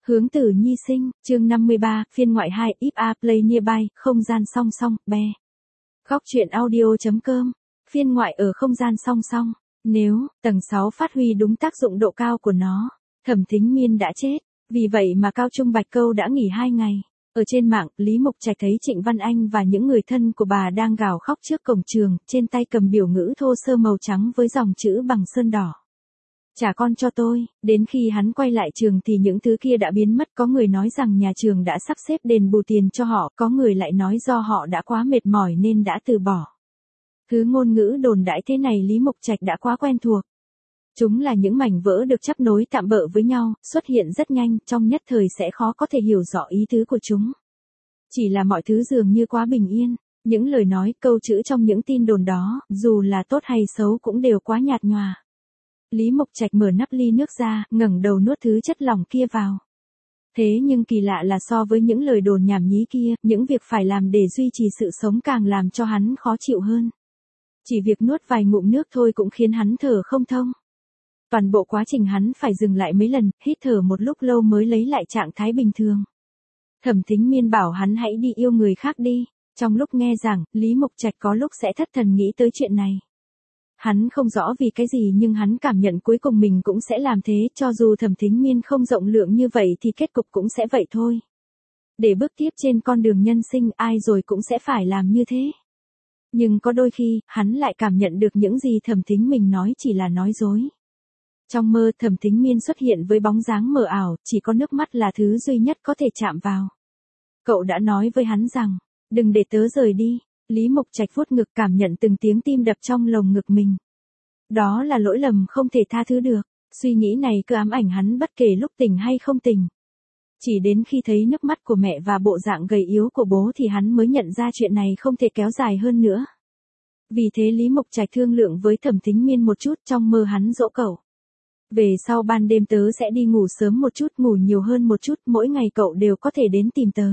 Hướng tử nhi sinh, chương 53, phiên ngoại 2, if a play nearby, không gian song song, be. Góc truyện audio.com, phiên ngoại ở không gian song song. Nếu, tầng 6 phát huy đúng tác dụng độ cao của nó, Thẩm Thính Miên đã chết, vì vậy mà Cao Trung Bạch Câu đã nghỉ 2 ngày. Ở trên mạng, Lý Mục Trạch thấy Trịnh Văn Anh và những người thân của bà đang gào khóc trước cổng trường, trên tay cầm biểu ngữ thô sơ màu trắng với dòng chữ bằng sơn đỏ. Trả con cho tôi, đến khi hắn quay lại trường thì những thứ kia đã biến mất, có người nói rằng nhà trường đã sắp xếp đền bù tiền cho họ, có người lại nói do họ đã quá mệt mỏi nên đã từ bỏ. Thứ ngôn ngữ đồn đãi thế này Lý Mục Trạch đã quá quen thuộc. Chúng là những mảnh vỡ được chắp nối tạm bợ với nhau, xuất hiện rất nhanh, trong nhất thời sẽ khó có thể hiểu rõ ý tứ của chúng. Chỉ là mọi thứ dường như quá bình yên, những lời nói, câu chữ trong những tin đồn đó, dù là tốt hay xấu cũng đều quá nhạt nhòa. Lý Mục Trạch mở nắp ly nước ra, ngẩng đầu nuốt thứ chất lỏng kia vào. Thế nhưng kỳ lạ là so với những lời đồn nhảm nhí kia, những việc phải làm để duy trì sự sống càng làm cho hắn khó chịu hơn. Chỉ việc nuốt vài ngụm nước thôi cũng khiến hắn thở không thông. Toàn bộ quá trình hắn phải dừng lại mấy lần, hít thở một lúc lâu mới lấy lại trạng thái bình thường. Thẩm Thính Miên bảo hắn hãy đi yêu người khác đi. Trong lúc nghe giảng, Lý Mục Trạch có lúc sẽ thất thần nghĩ tới chuyện này. Hắn không rõ vì cái gì nhưng hắn cảm nhận cuối cùng mình cũng sẽ làm thế, cho dù Thẩm Thính Miên không rộng lượng như vậy thì kết cục cũng sẽ vậy thôi. Để bước tiếp trên con đường nhân sinh ai rồi cũng sẽ phải làm như thế. Nhưng có đôi khi, hắn lại cảm nhận được những gì Thẩm Thính mình nói chỉ là nói dối. Trong mơ Thẩm Thính Miên xuất hiện với bóng dáng mờ ảo, chỉ có nước mắt là thứ duy nhất có thể chạm vào. Cậu đã nói với hắn rằng, đừng để tớ rời đi. Lý Mục Trạch vuốt ngực cảm nhận từng tiếng tim đập trong lồng ngực mình. Đó là lỗi lầm không thể tha thứ được, suy nghĩ này cứ ám ảnh hắn bất kể lúc tỉnh hay không tỉnh. Chỉ đến khi thấy nước mắt của mẹ và bộ dạng gầy yếu của bố thì hắn mới nhận ra chuyện này không thể kéo dài hơn nữa. Vì thế Lý Mục Trạch thương lượng với Thẩm Thính Miên một chút, trong mơ hắn dỗ cậu. Về sau ban đêm tớ sẽ đi ngủ sớm một chút, ngủ nhiều hơn một chút, mỗi ngày cậu đều có thể đến tìm tớ.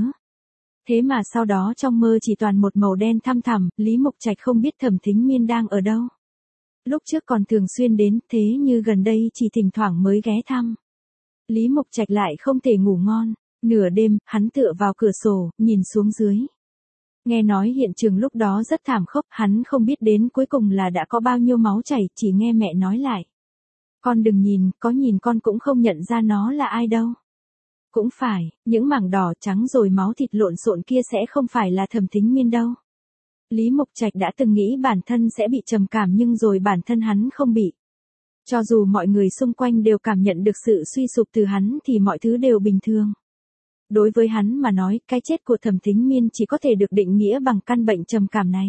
Thế mà sau đó trong mơ chỉ toàn một màu đen thăm thẳm, Lý Mục Trạch không biết Thẩm Thính Miên đang ở đâu. Lúc trước còn thường xuyên đến, thế như gần đây chỉ thỉnh thoảng mới ghé thăm. Lý Mục Trạch lại không thể ngủ ngon, nửa đêm, hắn tựa vào cửa sổ, nhìn xuống dưới. Nghe nói hiện trường lúc đó rất thảm khốc, hắn không biết đến cuối cùng là đã có bao nhiêu máu chảy, chỉ nghe mẹ nói lại. Con đừng nhìn, có nhìn con cũng không nhận ra nó là ai đâu. Cũng phải, những mảng đỏ trắng rồi máu thịt lộn xộn kia sẽ không phải là Thẩm Thính Miên đâu. Lý Mục Trạch đã từng nghĩ bản thân sẽ bị trầm cảm nhưng rồi bản thân hắn không bị. Cho dù mọi người xung quanh đều cảm nhận được sự suy sụp từ hắn thì mọi thứ đều bình thường. Đối với hắn mà nói, cái chết của Thẩm Thính Miên chỉ có thể được định nghĩa bằng căn bệnh trầm cảm này.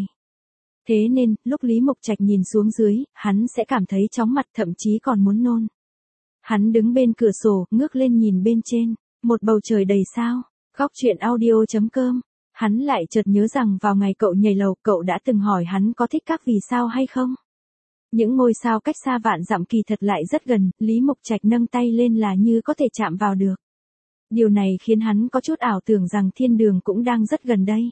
Thế nên, lúc Lý Mục Trạch nhìn xuống dưới, hắn sẽ cảm thấy chóng mặt, thậm chí còn muốn nôn. Hắn đứng bên cửa sổ, ngước lên nhìn bên trên. Một bầu trời đầy sao. Góc truyện audio.com. Hắn lại chợt nhớ rằng vào ngày cậu nhảy lầu, cậu đã từng hỏi hắn có thích các vì sao hay không. Những ngôi sao cách xa vạn dặm kỳ thật lại rất gần, Lý Mục Trạch nâng tay lên là như có thể chạm vào được. Điều này khiến hắn có chút ảo tưởng rằng thiên đường cũng đang rất gần đây.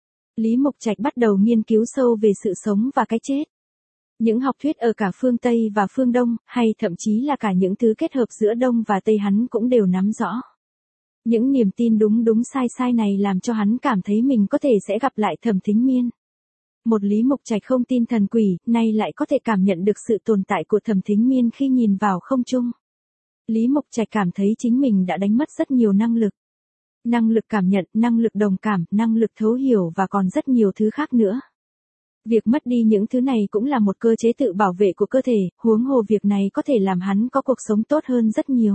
Lý Mục Trạch bắt đầu nghiên cứu sâu về sự sống và cái chết. Những học thuyết ở cả phương Tây và phương Đông, hay thậm chí là cả những thứ kết hợp giữa Đông và Tây hắn cũng đều nắm rõ. Những niềm tin đúng sai sai này làm cho hắn cảm thấy mình có thể sẽ gặp lại Thẩm Thính Miên. Một Lý Mục Trạch không tin thần quỷ, nay lại có thể cảm nhận được sự tồn tại của Thẩm Thính Miên khi nhìn vào không trung. Lý Mục Trạch cảm thấy chính mình đã đánh mất rất nhiều năng lực. Năng lực cảm nhận, năng lực đồng cảm, năng lực thấu hiểu và còn rất nhiều thứ khác nữa. Việc mất đi những thứ này cũng là một cơ chế tự bảo vệ của cơ thể, huống hồ việc này có thể làm hắn có cuộc sống tốt hơn rất nhiều.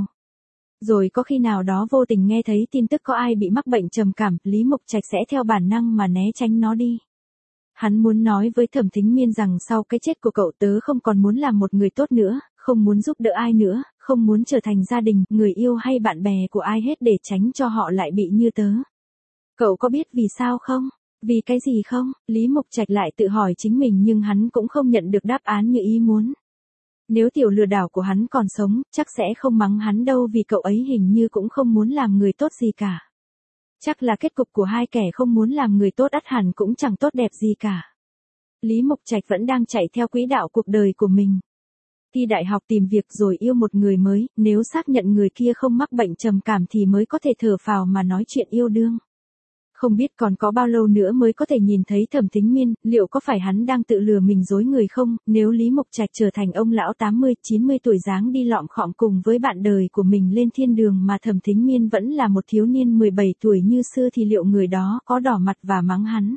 Rồi có khi nào đó vô tình nghe thấy tin tức có ai bị mắc bệnh trầm cảm, Lý Mục Trạch sẽ theo bản năng mà né tránh nó đi. Hắn muốn nói với Thẩm Thính Miên rằng sau cái chết của cậu tớ không còn muốn làm một người tốt nữa, không muốn giúp đỡ ai nữa, không muốn trở thành gia đình, người yêu hay bạn bè của ai hết để tránh cho họ lại bị như tớ. Cậu có biết vì sao không? Vì cái gì không? Lý Mục Trạch lại tự hỏi chính mình nhưng hắn cũng không nhận được đáp án như ý muốn. Nếu tiểu lừa đảo của hắn còn sống, chắc sẽ không mắng hắn đâu vì cậu ấy hình như cũng không muốn làm người tốt gì cả. Chắc là kết cục của hai kẻ không muốn làm người tốt ắt hẳn cũng chẳng tốt đẹp gì cả. Lý Mục Trạch vẫn đang chạy theo quỹ đạo cuộc đời của mình. Thi đại học tìm việc rồi yêu một người mới, nếu xác nhận người kia không mắc bệnh trầm cảm thì mới có thể thở phào mà nói chuyện yêu đương. Không biết còn có bao lâu nữa mới có thể nhìn thấy Thẩm Thính Miên, liệu có phải hắn đang tự lừa mình dối người không, nếu Lý Mộc Trạch trở thành ông lão 80-90 tuổi dáng đi lọm khọm cùng với bạn đời của mình lên thiên đường mà Thẩm Thính Miên vẫn là một thiếu niên 17 tuổi như xưa thì liệu người đó có đỏ mặt và mắng hắn?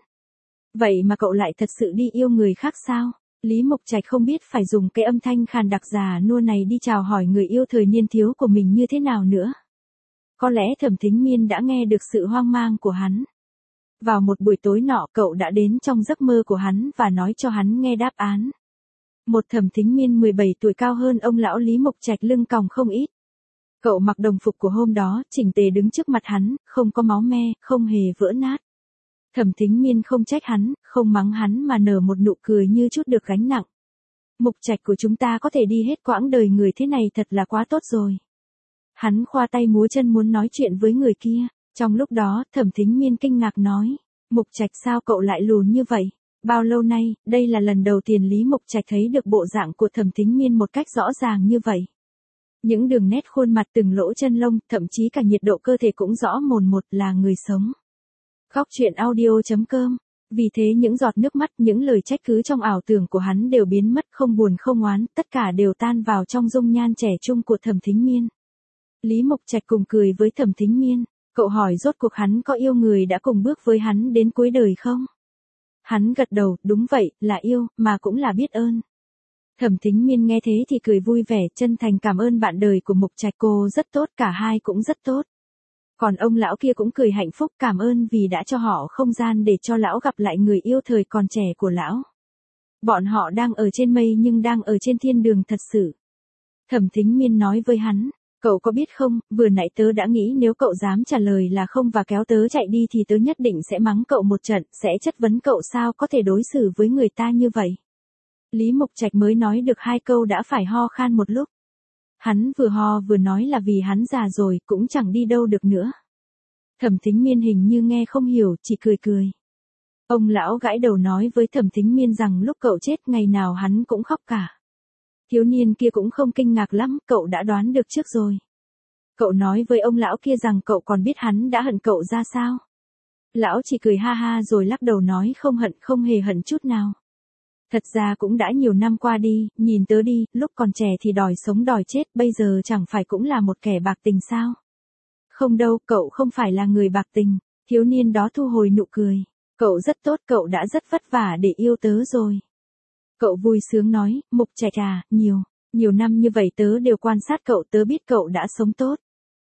Vậy mà cậu lại thật sự đi yêu người khác sao? Lý Mộc Trạch không biết phải dùng cái âm thanh khàn đặc già nua này đi chào hỏi người yêu thời niên thiếu của mình như thế nào nữa. Có lẽ Thẩm Thính Miên đã nghe được sự hoang mang của hắn. Vào một buổi tối nọ cậu đã đến trong giấc mơ của hắn và nói cho hắn nghe đáp án. Một Thẩm Thính Miên 17 tuổi cao hơn ông lão Lý Mộc Trạch lưng còng không ít. Cậu mặc đồng phục của hôm đó, chỉnh tề đứng trước mặt hắn, không có máu me, không hề vỡ nát. Thẩm Thính Miên không trách hắn, không mắng hắn mà nở một nụ cười như chút được gánh nặng. Mộc Trạch của chúng ta có thể đi hết quãng đời người thế này thật là quá tốt rồi. Hắn khoa tay múa chân muốn nói chuyện với người kia. Trong lúc đó, Thẩm Thính Miên kinh ngạc nói, Mộc Trạch sao cậu lại lùn như vậy? Bao lâu nay, đây là lần đầu tiên Lý Mộc Trạch thấy được bộ dạng của Thẩm Thính Miên một cách rõ ràng như vậy. Những đường nét khuôn mặt từng lỗ chân lông, thậm chí cả nhiệt độ cơ thể cũng rõ mồn một là người sống. Góc truyện audio.com. Vì thế những giọt nước mắt, những lời trách cứ trong ảo tưởng của hắn đều biến mất, không buồn không oán, tất cả đều tan vào trong dung nhan trẻ trung của Thẩm Thính Miên. Lý Mộc Trạch cùng cười với Thẩm Thính Miên, cậu hỏi rốt cuộc hắn có yêu người đã cùng bước với hắn đến cuối đời không? Hắn gật đầu, đúng vậy, là yêu, mà cũng là biết ơn. Thẩm Thính Miên nghe thế thì cười vui vẻ, chân thành cảm ơn bạn đời của Mộc Trạch, cô rất tốt, cả hai cũng rất tốt. Còn ông lão kia cũng cười hạnh phúc cảm ơn vì đã cho họ không gian để cho lão gặp lại người yêu thời còn trẻ của lão. Bọn họ đang ở trên mây nhưng đang ở trên thiên đường thật sự. Thẩm Thính Miên nói với hắn, cậu có biết không, vừa nãy tớ đã nghĩ nếu cậu dám trả lời là không và kéo tớ chạy đi thì tớ nhất định sẽ mắng cậu một trận, sẽ chất vấn cậu sao có thể đối xử với người ta như vậy. Lý Mộc Trạch mới nói được 2 câu đã phải ho khan một lúc. Hắn vừa ho vừa nói là vì hắn già rồi, cũng chẳng đi đâu được nữa. Thẩm Thính Miên hình như nghe không hiểu, chỉ cười cười. Ông lão gãi đầu nói với Thẩm Thính Miên rằng lúc cậu chết ngày nào hắn cũng khóc cả. Thiếu niên kia cũng không kinh ngạc lắm, cậu đã đoán được trước rồi. Cậu nói với ông lão kia rằng cậu còn biết hắn đã hận cậu ra sao. Lão chỉ cười ha ha rồi lắc đầu nói không hận, không hề hận chút nào. Thật ra cũng đã nhiều năm qua đi, nhìn tớ đi, lúc còn trẻ thì đòi sống đòi chết, bây giờ chẳng phải cũng là một kẻ bạc tình sao? Không đâu, cậu không phải là người bạc tình. Thiếu niên đó thu hồi nụ cười. Cậu rất tốt, cậu đã rất vất vả để yêu tớ rồi. Cậu vui sướng nói, Mộc Trạch à, nhiều năm như vậy tớ đều quan sát cậu, tớ biết cậu đã sống tốt.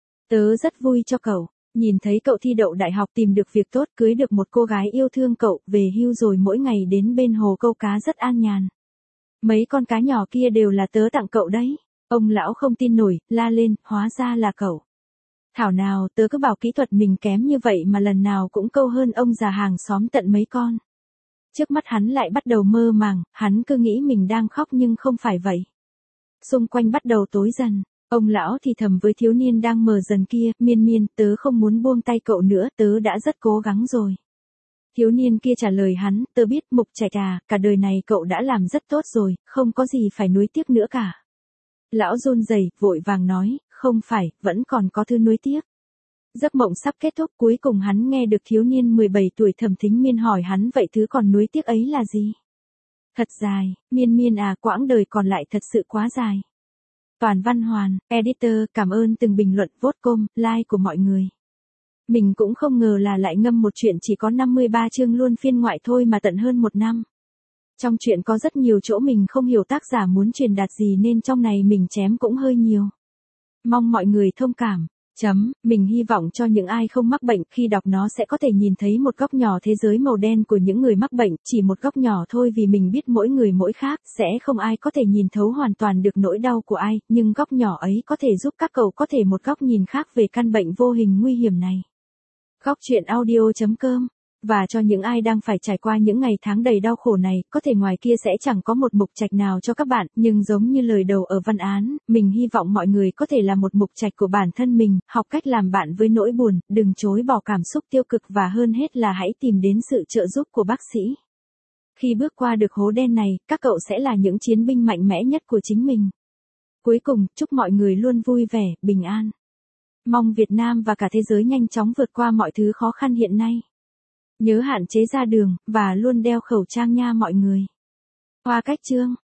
Tớ rất vui cho cậu, nhìn thấy cậu thi đậu đại học, tìm được việc tốt, cưới được một cô gái yêu thương cậu, về hưu rồi mỗi ngày đến bên hồ câu cá rất an nhàn. Mấy con cá nhỏ kia đều là tớ tặng cậu đấy. Ông lão không tin nổi, la lên, hóa ra là cậu. Thảo nào tớ cứ bảo kỹ thuật mình kém như vậy mà lần nào cũng câu hơn ông già hàng xóm tận mấy con. Trước mắt hắn lại bắt đầu mơ màng, hắn cứ nghĩ mình đang khóc nhưng không phải vậy. Xung quanh bắt đầu tối dần, ông lão thì thầm với thiếu niên đang mờ dần kia, Miên Miên, tớ không muốn buông tay cậu nữa, tớ đã rất cố gắng rồi. Thiếu niên kia trả lời hắn, tớ biết Mộc Trạch à, cả đời này cậu đã làm rất tốt rồi, không có gì phải nuối tiếc nữa cả. Lão run rẩy, vội vàng nói, không phải, vẫn còn có thứ nuối tiếc. Giấc mộng sắp kết thúc, cuối cùng hắn nghe được thiếu niên 17 tuổi Thẩm Thính Miên hỏi hắn vậy thứ còn nuối tiếc ấy là gì? Thật dài, Miên Miên à, quãng đời còn lại thật sự quá dài. Toàn Văn Hoàn, editor, cảm ơn từng bình luận, vote com, like của mọi người. Mình cũng không ngờ là lại ngâm một chuyện chỉ có 53 chương luôn phiên ngoại thôi mà tận hơn 1 năm. Trong chuyện có rất nhiều chỗ mình không hiểu tác giả muốn truyền đạt gì nên trong này mình chém cũng hơi nhiều. Mong mọi người thông cảm. Mình hy vọng cho những ai không mắc bệnh khi đọc nó sẽ có thể nhìn thấy một góc nhỏ thế giới màu đen của những người mắc bệnh, chỉ một góc nhỏ thôi vì mình biết mỗi người mỗi khác, sẽ không ai có thể nhìn thấu hoàn toàn được nỗi đau của ai, nhưng góc nhỏ ấy có thể giúp các cậu có thể một góc nhìn khác về căn bệnh vô hình nguy hiểm này. Góc truyện audio.com. Và cho những ai đang phải trải qua những ngày tháng đầy đau khổ này, có thể ngoài kia sẽ chẳng có một Mộc Trạch nào cho các bạn, nhưng giống như lời đầu ở văn án, mình hy vọng mọi người có thể là một Mộc Trạch của bản thân mình, học cách làm bạn với nỗi buồn, đừng chối bỏ cảm xúc tiêu cực và hơn hết là hãy tìm đến sự trợ giúp của bác sĩ. Khi bước qua được hố đen này, các cậu sẽ là những chiến binh mạnh mẽ nhất của chính mình. Cuối cùng, chúc mọi người luôn vui vẻ, bình an. Mong Việt Nam và cả thế giới nhanh chóng vượt qua mọi thứ khó khăn hiện nay. Nhớ hạn chế ra đường, và luôn đeo khẩu trang nha mọi người. Qua cách chương.